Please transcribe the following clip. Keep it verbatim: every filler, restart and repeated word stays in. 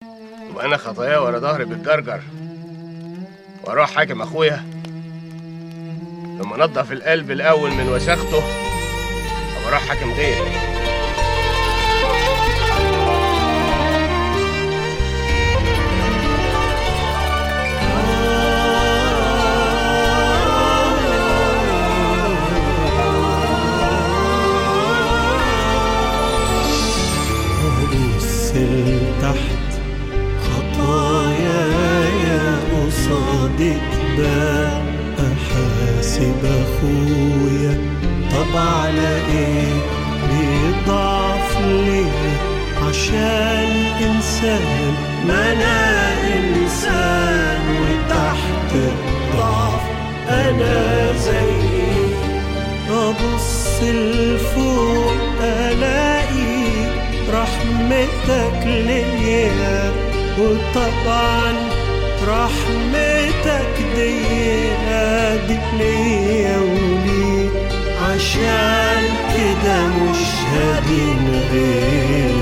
وانا خطايا ورا ظهري بالجرجر واروح حاكم اخويا لما انضف القلب الاول من وساخته ابقى اروح حاكم غيري. تحت خطاياي قصادك بقى أحاسب أخويا، طب على إيه بيضعف ليه؟ عشان إنسان، ما أنا إنسان وتحت الضعف أنا زيي. أبص لفوق ألاقي رحمتك ليا، وطبعا رحمتك دي دي ليا وليك، عشان كده مش هدين غير